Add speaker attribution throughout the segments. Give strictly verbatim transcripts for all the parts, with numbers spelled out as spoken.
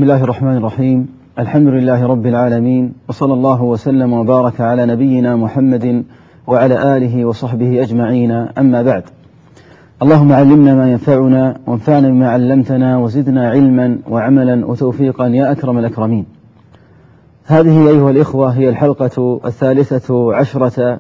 Speaker 1: الله الرحمن الرحيم. الحمد لله رب العالمين، وصلى الله وسلم وبارك على نبينا محمد وعلى آله وصحبه أجمعين، أما بعد. اللهم علمنا ما ينفعنا وانفعنا بما علمتنا وزدنا علما وعملا وتوفيقا يا أكرم الأكرمين. هذه أيها الإخوة هي الحلقة الثالثة عشرة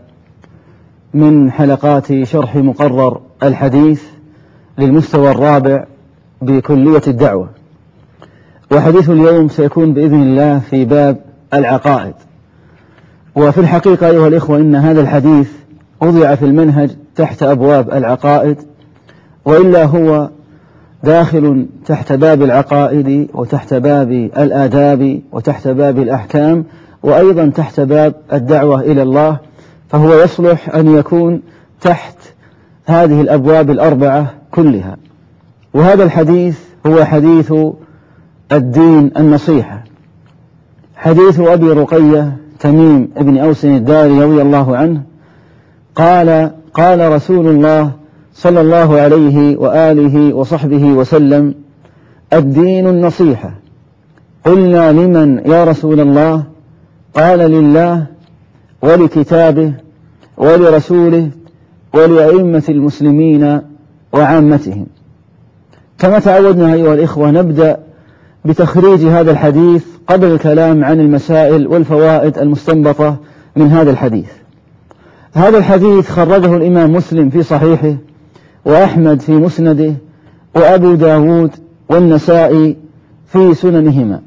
Speaker 1: من حلقات شرح مقرر الحديث للمستوى الرابع بكلية الدعوة، وحديث اليوم سيكون بإذن الله في باب العقائد. وفي الحقيقة أيها الإخوة إن هذا الحديث وضع في المنهج تحت أبواب العقائد، وإلا هو داخل تحت باب العقائد وتحت باب الآداب وتحت باب الأحكام وأيضا تحت باب الدعوة إلى الله، فهو يصلح أن يكون تحت هذه الأبواب الأربعة كلها. وهذا الحديث هو حديث الدين النصيحة، حديث أبي رقية تميم ابن أوس الداري رضي الله عنه قال: قال رسول الله صلى الله عليه وآله وصحبه وسلم: الدين النصيحة. قلنا: لمن يا رسول الله؟ قال: لله ولكتابه ولرسوله ولأئمة المسلمين وعامتهم. كما تعودنا أيها الإخوة نبدأ بتخريج هذا الحديث قبل الكلام عن المسائل والفوائد المستنبطة من هذا الحديث. هذا الحديث خرجه الإمام مسلم في صحيحه، وأحمد في مسنده، وأبو داود والنسائي في سننهما.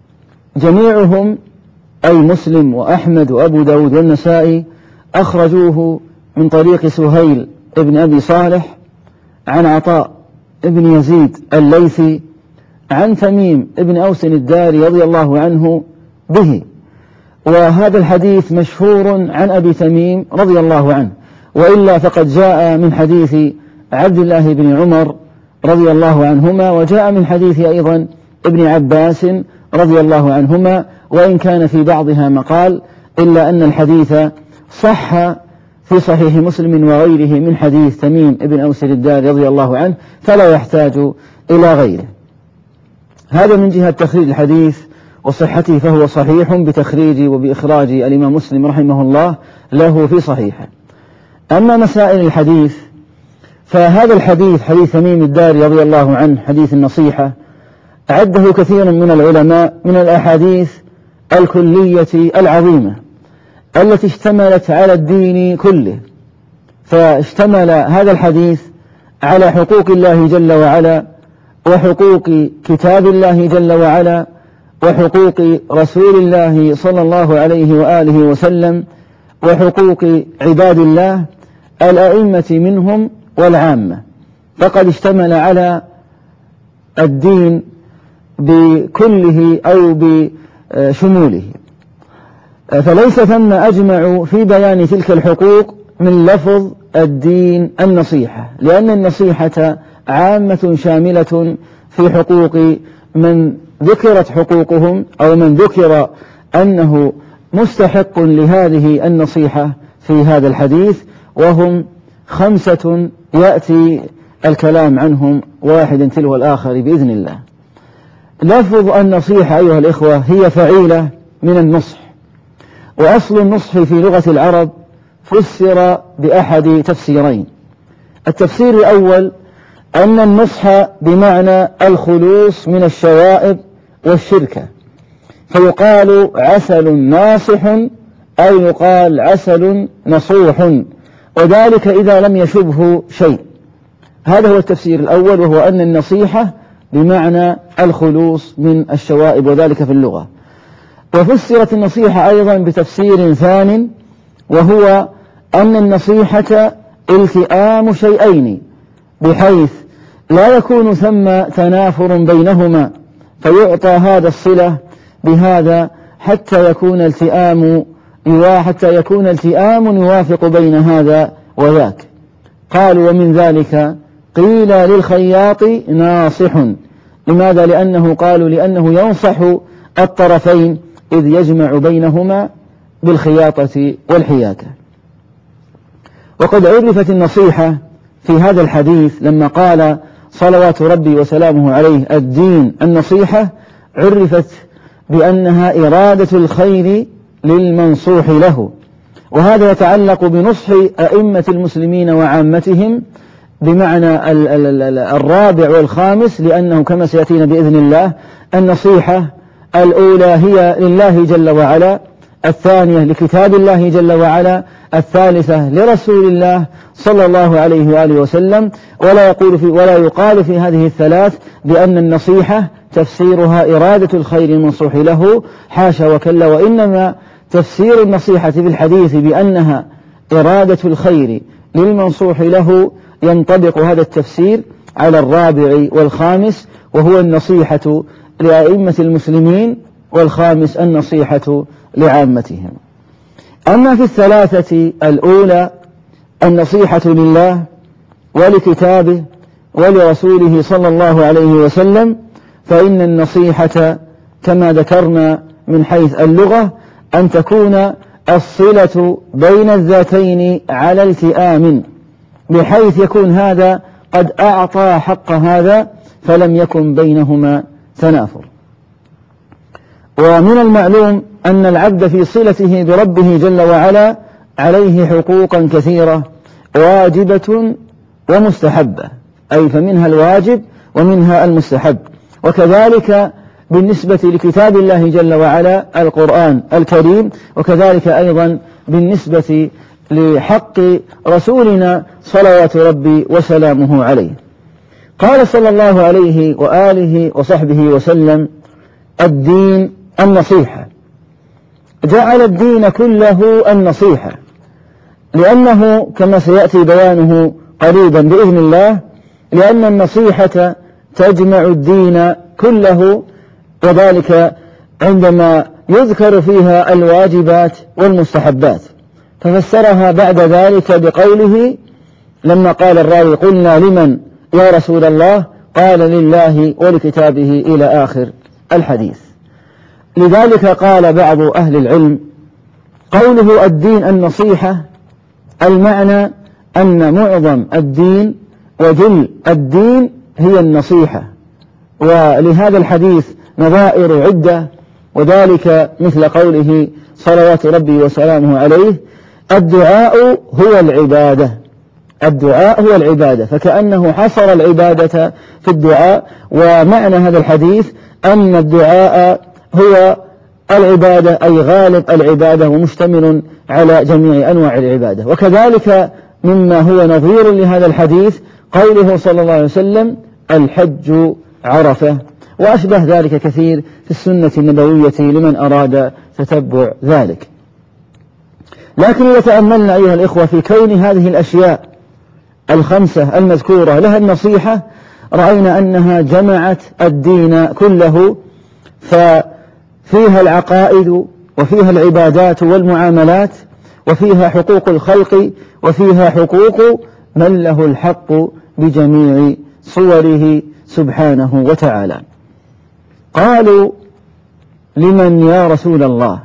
Speaker 1: جميعهم أي مسلم وأحمد وأبو داود والنسائي أخرجوه من طريق سهيل ابن أبي صالح عن عطاء ابن يزيد الليثي عن تميم ابن أوس الداري رضي الله عنه به. وهذا الحديث مشهور عن أبي تميم رضي الله عنه، وإلا فقد جاء من حديث عبد الله بن عمر رضي الله عنهما، وجاء من حديث أيضا ابن عباس رضي الله عنهما، وإن كان في بعضها مقال، إلا أن الحديث صح في صحيح مسلم وغيره من حديث تميم ابن أوس الداري رضي الله عنه، فلا يحتاج إلى غيره. هذا من جهة تخريج الحديث وصحته، فهو صحيح بتخريج وبإخراج الإمام مسلم رحمه الله له في صحيحه. أما مسائل الحديث، فهذا الحديث حديث تميم الداري رضي الله عنه حديث النصيحة عده كثير من العلماء من الأحاديث الكلية العظيمة التي اشتملت على الدين كله. فاشتمل هذا الحديث على حقوق الله جل وعلا، وحقوق كتاب الله جل وعلا، وحقوق رسول الله صلى الله عليه وآله وسلم، وحقوق عباد الله الأئمة منهم والعامة. فقد اشتمل على الدين بكله أو بشموله، فليس ثم أجمع في بيان تلك الحقوق من لفظ الدين النصيحة، لأن النصيحة عامة شاملة في حقوق من ذكرت حقوقهم أو من ذكر أنه مستحق لهذه النصيحة في هذا الحديث، وهم خمسة يأتي الكلام عنهم واحد تلو الآخر بإذن الله. لفظ النصيحة أيها الإخوة هي فعيلة من النصح، وأصل النصح في لغة العرب فسر بأحد تفسيرين. التفسير الأول أن النصح بمعنى الخلوص من الشوائب والشركة، فيقال عسل ناصح أو يقال عسل نصوح، وذلك إذا لم يشبه شيء. هذا هو التفسير الأول، وهو أن النصيحة بمعنى الخلوص من الشوائب، وذلك في اللغة. وفسرت النصيحة أيضا بتفسير ثان، وهو أن النصيحة التئام شيئين، بحيث لا يكون ثم تنافر بينهما، فيعطى هذا الصلة بهذا حتى يكون التئام حتى يكون التئام يوافق بين هذا وذاك. قالوا: ومن ذلك قيل للخياط ناصح. لماذا؟ لأنه قالوا لأنه ينصح الطرفين إذ يجمع بينهما بالخياطة والحياكة. وقد عرفت النصيحة في هذا الحديث لما قال صلوات ربي وسلامه عليه: الدين النصيحة، عرفت بأنها إرادة الخير للمنصوح له، وهذا يتعلق بنصح أئمة المسلمين وعامتهم بمعنى الرابع والخامس، لأنه كما سيأتينا بإذن الله النصيحة الأولى هي لله جل وعلا، الثانية لكتاب الله جل وعلا، الثالثة لرسول الله صلى الله عليه وآله وسلم. ولا يقول في ولا يقال في هذه الثلاث بأن النصيحة تفسيرها إرادة الخير المنصوح له، حاشا وكلا، وإنما تفسير النصيحة في الحديث بأنها إرادة الخير للمنصوح له ينطبق هذا التفسير على الرابع والخامس، وهو النصيحة لأئمة المسلمين، والخامس النصيحة لعامتهم. أما في الثلاثة الأولى النصيحة لله ولكتابه ولرسوله صلى الله عليه وسلم، فإن النصيحة كما ذكرنا من حيث اللغة أن تكون الصلة بين الذاتين على التئام، بحيث يكون هذا قد أعطى حق هذا فلم يكن بينهما تنافر. ومن المعلوم أن العبد في صلته بربه جل وعلا عليه حقوقا كثيرة واجبة ومستحبة، أي فمنها الواجب ومنها المستحب. وكذلك بالنسبة لكتاب الله جل وعلا القرآن الكريم، وكذلك أيضا بالنسبة لحق رسولنا صلوات ربي وسلامه عليه. قال صلى الله عليه وآله وصحبه وسلم: الدين النصيحة. جعل الدين كله النصيحة، لأنه كما سيأتي بيانه قريبا بإذن الله، لأن النصيحة تجمع الدين كله، وذلك عندما يذكر فيها الواجبات والمستحبات. ففسرها بعد ذلك بقوله لما قال الراوي: قلنا لمن يا رسول الله؟ قال: لله ولكتابه، إلى آخر الحديث. لذلك قال بعض أهل العلم: قوله الدين النصيحة، المعنى أن معظم الدين وجل الدين هي النصيحة. ولهذا الحديث نظائر عدة، وذلك مثل قوله صلوات ربي وسلامه عليه: الدعاء هو العبادة. الدعاء هو العبادة، فكأنه حصر العبادة في الدعاء. ومعنى هذا الحديث أن الدعاء هو العبادة، أي غالب العبادة ومشتمل على جميع أنواع العبادة. وكذلك مما هو نظير لهذا الحديث قوله صلى الله عليه وسلم: الحج عرفة، وأشبه ذلك كثير في السنة النبوية لمن أراد تتبع ذلك. لكن إذا تأملنا أيها الإخوة في كون هذه الأشياء الخمسة المذكورة لها النصيحة، رأينا أنها جمعت الدين كله، ففيها العقائد، وفيها العبادات والمعاملات، وفيها حقوق الخلق، وفيها حقوق من له الحق بجميع صوره سبحانه وتعالى. قالوا: لمن يا رسول الله؟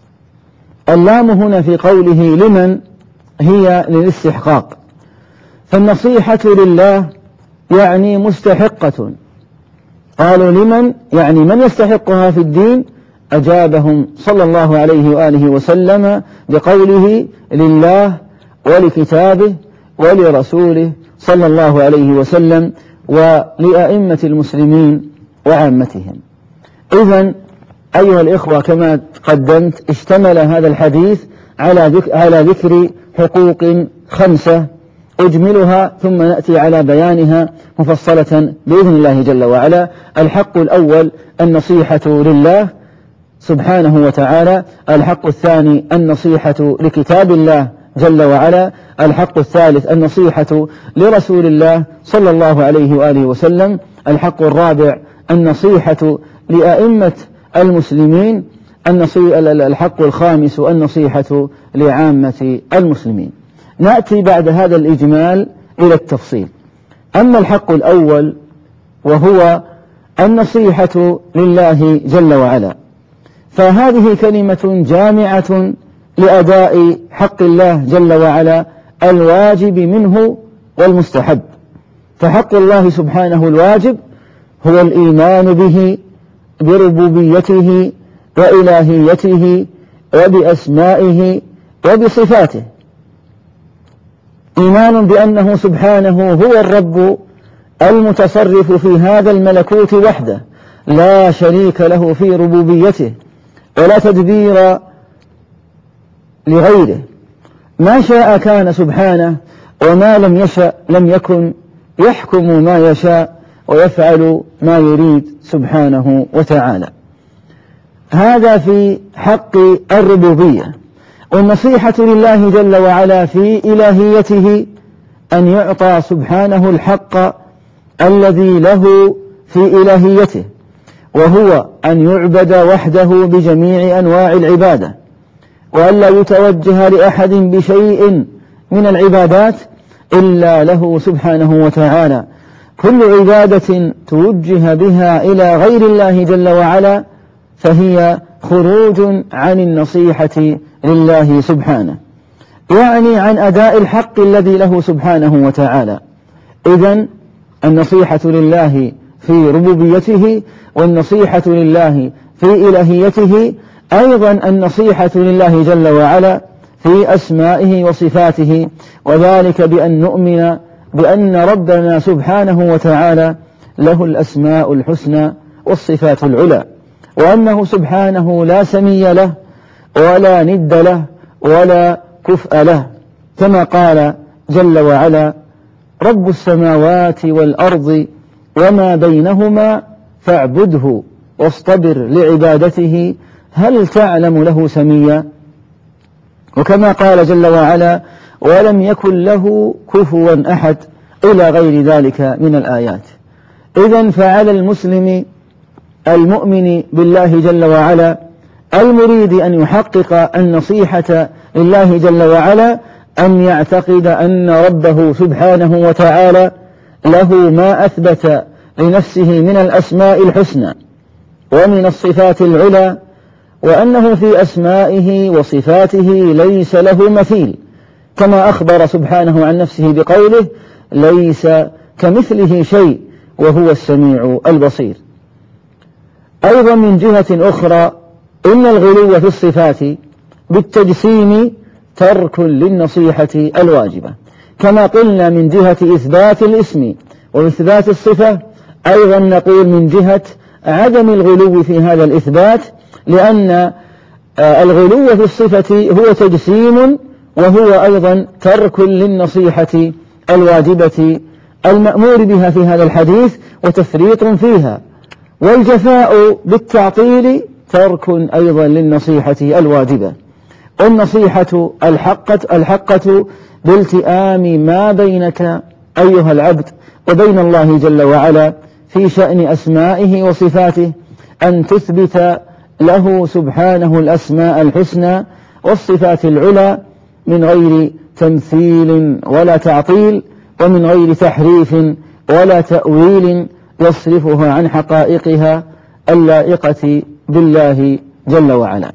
Speaker 1: اللام هنا في قوله لمن هي للاستحقاق، فالنصيحة لله يعني مستحقة. قالوا لمن يعني من يستحقها في الدين؟ أجابهم صلى الله عليه وآله وسلم بقوله: لله ولكتابه ولرسوله صلى الله عليه وسلم ولأئمة المسلمين وعامتهم. إذن أيها الإخوة كما قدمت اشتمل هذا الحديث على ذكر, على ذكر حقوق خمسة أجملها ثم نأتي على بيانها مفصلة بإذن الله جل وعلا. الحق الأول النصيحة لله سبحانه وتعالى، الحق الثاني النصيحة لكتاب الله جل وعلا، الحق الثالث النصيحة لرسول الله صلى الله عليه وآله وسلم، الحق الرابع النصيحة لأئمة المسلمين، الحق الخامس النصيحة لعامة المسلمين. نأتي بعد هذا الإجمال إلى التفصيل. أما الحق الأول وهو النصيحة لله جل وعلا، فهذه كلمة جامعة لأداء حق الله جل وعلا الواجب منه والمستحب. فحق الله سبحانه الواجب هو الإيمان به بربوبيته وإلهيته وبأسمائه وبصفاته، إيمان بأنه سبحانه هو الرب المتصرف في هذا الملكوت وحده، لا شريك له في ربوبيته ولا تدبير لغيره، ما شاء كان سبحانه وما لم يشأ لم يكن، يحكم ما يشاء ويفعل ما يريد سبحانه وتعالى. هذا في حق الربوبية. والنصيحة لله جل وعلا في إلهيته أن يعطى سبحانه الحق الذي له في إلهيته، وهو أن يعبد وحده بجميع أنواع العبادة، وأن لا يتوجه لأحد بشيء من العبادات إلا له سبحانه وتعالى. كل عبادة توجه بها إلى غير الله جل وعلا فهي خروج عن النصيحة لله سبحانه، يعني عن أداء الحق الذي له سبحانه وتعالى. إذن النصيحة لله في ربوبيته، والنصيحة لله في إلهيته، أيضا النصيحة لله جل وعلا في أسمائه وصفاته، وذلك بأن نؤمن بأن ربنا سبحانه وتعالى له الأسماء الحسنى والصفات العلى، وأنه سبحانه لا سمي له ولا ند له ولا كفء له، كما قال جل وعلا: رب السماوات والأرض وما بينهما فاعبده واصطبر لعبادته هل تعلم له سميا. وكما قال جل وعلا: ولم يكن له كفوا أحد، إلى غير ذلك من الآيات. إذن فعلى المسلم المؤمن بالله جل وعلا المريد أن يحقق النصيحة لله جل وعلا أن يعتقد أن ربه سبحانه وتعالى له ما أثبت لنفسه من الأسماء الحسنى ومن الصفات العلى، وأنه في أسمائه وصفاته ليس له مثيل، كما أخبر سبحانه عن نفسه بقوله: ليس كمثله شيء وهو السميع البصير. أيضا من جهة أخرى إن الغلو في الصفات بالتجسيم ترك للنصيحة الواجبة، كما قلنا من جهة إثبات الاسم وإثبات الصفة، أيضا نقول من جهة عدم الغلو في هذا الإثبات، لأن الغلو في الصفة هو تجسيم وهو أيضا ترك للنصيحة الواجبة المأمور بها في هذا الحديث وتفريط فيها، والجفاء بالتعطيل ترك أيضا للنصيحة الواجبة. والنصيحة الحقة, الحقة بالتئام ما بينك أيها العبد وبين الله جل وعلا في شأن أسمائه وصفاته، أن تثبت له سبحانه الأسماء الحسنى والصفات العلى من غير تمثيل ولا تعطيل، ومن غير تحريف ولا تأويل يصرفها عن حقائقها اللائقة بالله جل وعلا.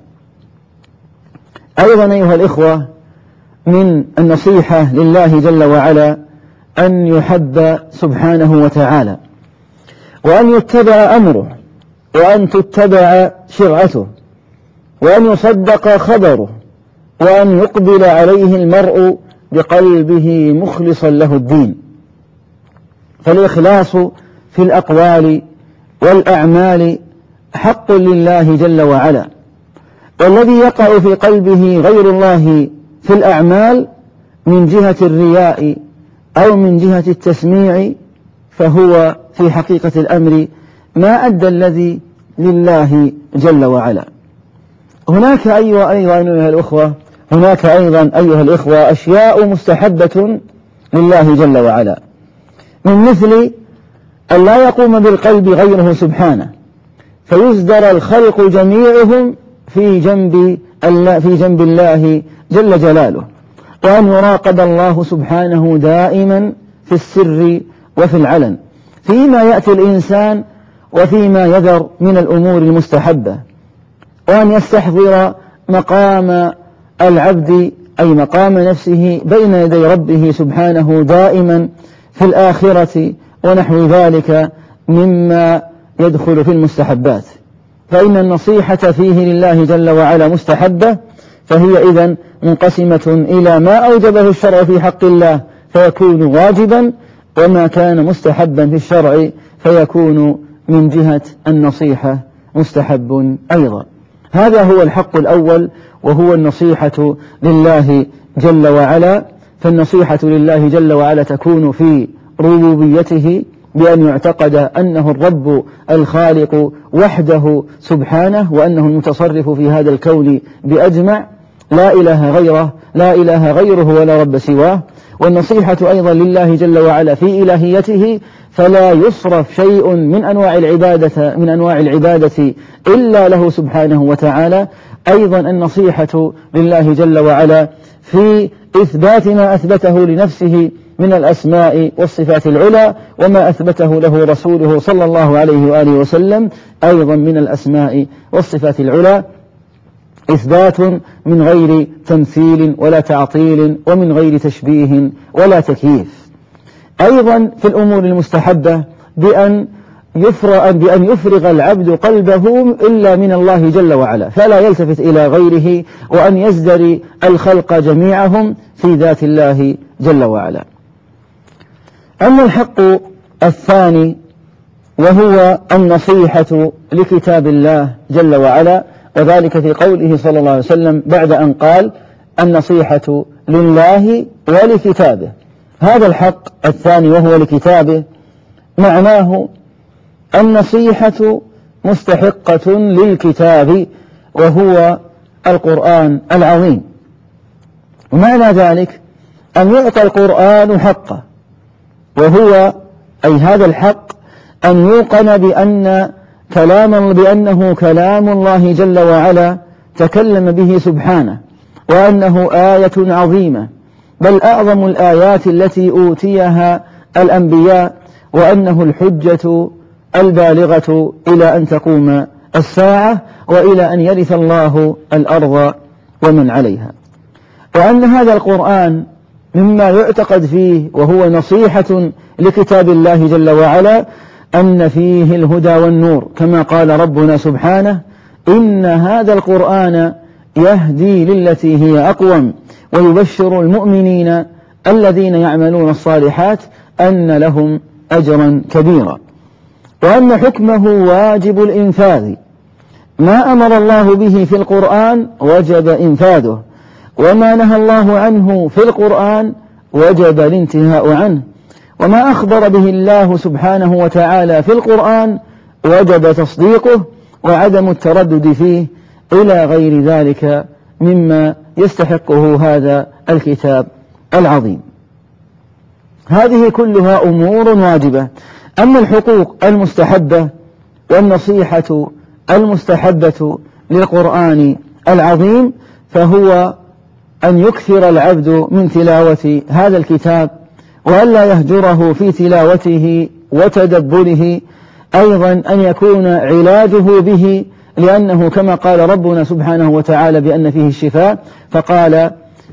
Speaker 1: أيضا أيها الإخوة من النصيحة لله جل وعلا أن يحب سبحانه وتعالى، وأن يتبع أمره، وأن تتبع شرعته، وأن يصدق خبره، وأن يقبل عليه المرء بقلبه مخلصا له الدين. فالإخلاص في الأقوال والأعمال حق لله جل وعلا، والذي يقع في قلبه غير الله في الأعمال من جهة الرياء أو من جهة التسميع فهو في حقيقة الأمر ما أدى الذي لله جل وعلا. هناك أيها أيضا أيها الأخوة هناك أيضا أيها الإخوة أشياء مستحبة لله جل وعلا، من مثل أن لا يقوم بالقلب غيره سبحانه فيزدر الخلق جميعهم في جنب في جنب الله جل جلاله، وأن يراقب الله سبحانه دائما في السر وفي العلن فيما يأتي الإنسان وفيما يذر من الأمور المستحبة، وأن يستحضر مقام العبد أي مقام نفسه بين يدي ربه سبحانه دائما في الآخرة ونحو ذلك مما يدخل في المستحبات. فإن النصيحة فيه لله جل وعلا مستحبة، فهي إذن منقسمة إلى ما أوجبه الشرع في حق الله فيكون واجبا، وما كان مستحبا في الشرع فيكون من جهة النصيحة مستحب أيضا. هذا هو الحق الأول، وهو النصيحة لله جل وعلا. فالنصيحة لله جل وعلا تكون في ربوبيته بأن يعتقد أنه الرب الخالق وحده سبحانه، وأنه المتصرف في هذا الكون بأجمع، لا إله غيره لا إله غيره ولا رب سواه. والنصيحة أيضا لله جل وعلا في إلهيته، فلا يصرف شيء من أنواع العبادة من أنواع العبادة إلا له سبحانه وتعالى. أيضا النصيحة لله جل وعلا في إثبات ما أثبته لنفسه من الأسماء والصفات العلى، وما أثبته له رسوله صلى الله عليه وآله وسلم أيضا من الأسماء والصفات العلى، إثبات من غير تمثيل ولا تعطيل، ومن غير تشبيه ولا تكييف. أيضا في الأمور المستحبة بأن يفرغ, بأن يفرغ العبد قلبه إلا من الله جل وعلا، فلا يلتفت إلى غيره، وأن يزدري الخلق جميعهم في ذات الله جل وعلا. أما الحق الثاني وهو النصيحة لكتاب الله جل وعلا، وذلك في قوله صلى الله عليه وسلم بعد أن قال النصيحة لله ولكتابه. هذا الحق الثاني وهو لكتابه معناه النصيحة مستحقة للكتاب وهو القرآن العظيم، ومعنى ذلك أن يعطى القرآن حقه، وهو أي هذا الحق أن يوقن بأن كلام بأنه كلام الله جل وعلا تكلم به سبحانه، وأنه آية عظيمة بل أعظم الآيات التي أوتيها الأنبياء، وأنه الحجة البالغة إلى أن تقوم الساعة وإلى أن يرث الله الأرض ومن عليها. وأن هذا القرآن مما يعتقد فيه وهو نصيحة لكتاب الله جل وعلا أن فيه الهدى والنور، كما قال ربنا سبحانه إن هذا القرآن يهدي للتي هي أقوم ويبشر المؤمنين الذين يعملون الصالحات أن لهم أجرا كبيرا. وأن حكمه واجب الإنفاذ، ما أمر الله به في القرآن وجب إنفاذه، وما نهى الله عنه في القرآن وجب الانتهاء عنه، وما أخبر به الله سبحانه وتعالى في القرآن وجب تصديقه وعدم التردد فيه، إلى غير ذلك مما يستحقه هذا الكتاب العظيم. هذه كلها أمور واجبة. أما الحقوق المستحبة والنصيحة المستحبة للقرآن العظيم فهو أن يكثر العبد من تلاوة هذا الكتاب، وألا يهجره في تلاوته وتدبره، أيضا أن يكون علاجه به، لأنه كما قال ربنا سبحانه وتعالى بأن فيه الشفاء، فقال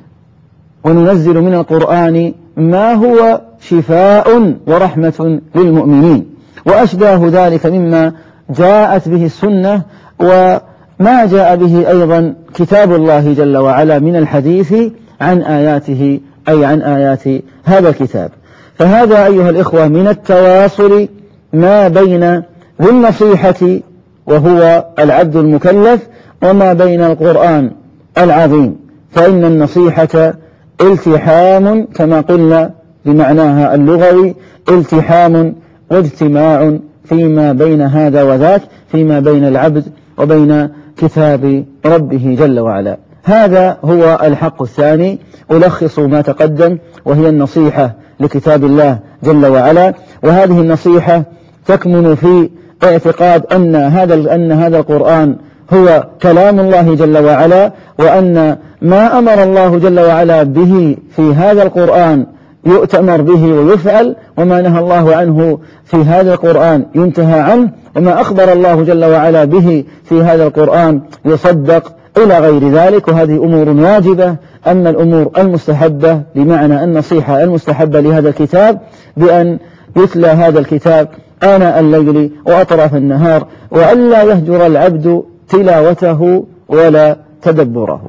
Speaker 1: وننزل من القرآن ما هو شفاء ورحمة للمؤمنين، وأشباه ذلك مما جاءت به السنة وما جاء به أيضا كتاب الله جل وعلا من الحديث عن آياته أي عن آيات هذا الكتاب. فهذا أيها الإخوة من التواصل ما بين ذي النصيحة وهو العبد المكلف وما بين القرآن العظيم، فإن النصيحة التحام كما قلنا بمعناها اللغوي، التحام واجتماع فيما بين هذا وذاك، فيما بين العبد وبين كتاب ربه جل وعلا. هذا هو الحق الثاني، ألخص ما تقدم، وهي النصيحة لكتاب الله جل وعلا. وهذه النصيحة تكمن في اعتقاد أن هذا أن هذا القرآن هو كلام الله جل وعلا، وأن ما أمر الله جل وعلا به في هذا القرآن يؤتمر به ويفعل، وما نهى الله عنه في هذا القرآن ينتهى عنه، وما أخبر الله جل وعلا به في هذا القرآن يصدق، إلى غير ذلك. وهذه أمور واجبة. أما الأمور المستحبة بمعنى النصيحة المستحبة لهذا الكتاب بأن يتلى هذا الكتاب آناء الليل وأطراف النهار، وألا يهجر العبد تلاوته ولا تدبره.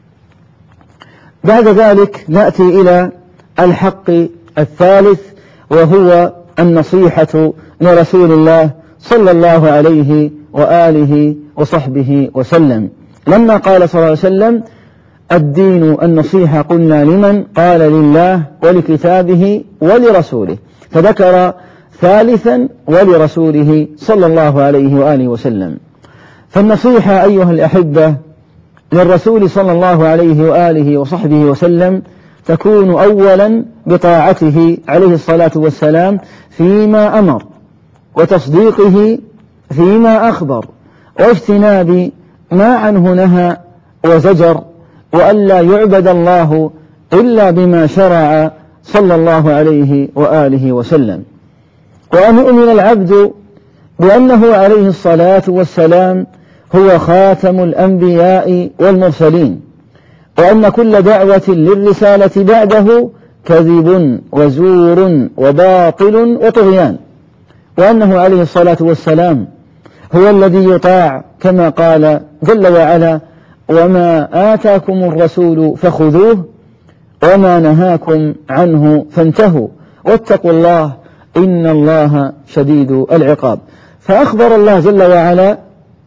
Speaker 1: بعد ذلك نأتي إلى الحق الثالث، وهو النصيحة لرسول الله صلى الله عليه وآله وصحبه وسلم، لما قال صلى الله عليه وسلم: الدين النصيحة. قلنا: لمن؟ قال: لله ولكتابه ولرسوله، فذكر ثالثا: ولرسوله صلى الله عليه وآله وسلم. فالنصيحة أيها الأحبة للرسول صلى الله عليه وآله وصحبه وسلم تكون أولا بطاعته عليه الصلاة والسلام فيما أمر، وتصديقه فيما أخبر، واجتناب ما عنه نهى وزجر، وألا يعبد الله إلا بما شرع صلى الله عليه وآله وسلم. وأن يؤمن العبد بأنه عليه الصلاة والسلام هو خاتم الأنبياء والمرسلين، وأن كل دعوة للرسالة بعده كذب وزور وباطل وطغيان، وأنه عليه الصلاة والسلام هو الذي يطاع كما قال جل وعلا: وما آتاكم الرسول فخذوه وما نهاكم عنه فانتهوا واتقوا الله إن الله شديد العقاب. فأخبر الله جل وعلا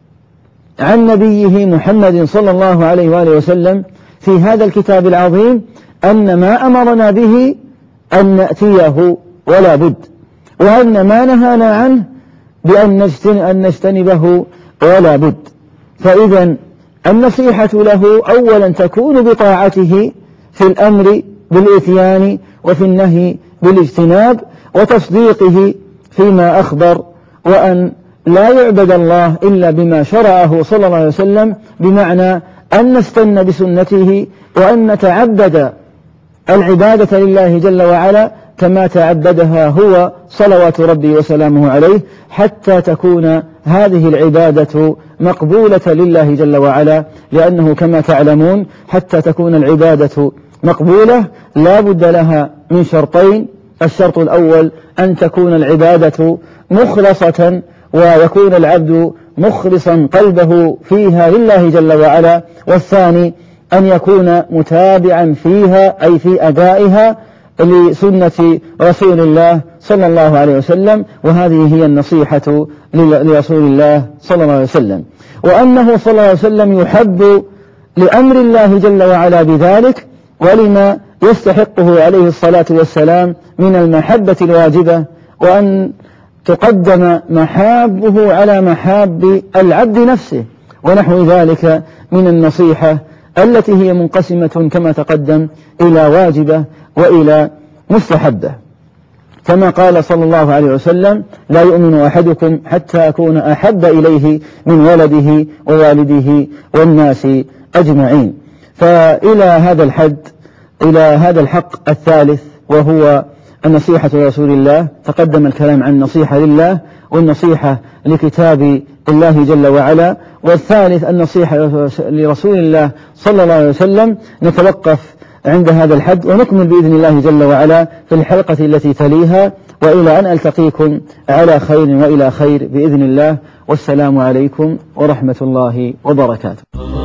Speaker 1: عن نبيه محمد صلى الله عليه وآله وسلم في هذا الكتاب العظيم أن ما أمرنا به أن نأتيه ولا بد، وأن ما نهانا عنه بأن نجتنبه ولا بد. فإذا النصيحة له أولا تكون بطاعته في الأمر بالإتيان وفي النهي بالاجتناب، وتصديقه فيما أخبر، وأن لا يعبد الله إلا بما شرعه صلى الله عليه وسلم، بمعنى أن نستن بسنته وأن نتعبد العبادة لله جل وعلا كما تعبدها هو صلوات ربي وسلامه عليه، حتى تكون هذه العبادة مقبولة لله جل وعلا، لأنه كما تعلمون حتى تكون العبادة مقبولة لا بد لها من شرطين: الشرط الأول أن تكون العبادة مخلصة، ويكون العبد مخلصا قلبه فيها لله جل وعلا، والثاني أن يكون متابعا فيها أي في أدائها لسنة رسول الله صلى الله عليه وسلم، وهذه هي النصيحة لرسول الله صلى الله عليه وسلم. وأنه صلى الله عليه وسلم يحب لأمر الله جل وعلا بذلك، ولما يستحقه عليه الصلاة والسلام من المحبة الواجبة، وأن تقدم محابه على محاب العبد نفسه، ونحو ذلك من النصيحة التي هي منقسمة كما تقدم إلى واجبة وإلى مستحبة، كما قال صلى الله عليه وسلم: لا يؤمن أحدكم حتى أكون أحب إليه من ولده ووالده والناس أجمعين. فإلى هذا الحد، إلى هذا الحق الثالث وهو النصيحة لرسول الله، تقدم الكلام عن النصيحة لله والنصيحة لكتاب الله جل وعلا، والثالث النصيحة لرسول الله صلى الله عليه وسلم. نتوقف عند هذا الحد ونكمل بإذن الله جل وعلا في الحلقة التي تليها، وإلى أن ألتقيكم على خير وإلى خير بإذن الله، والسلام عليكم ورحمة الله وبركاته.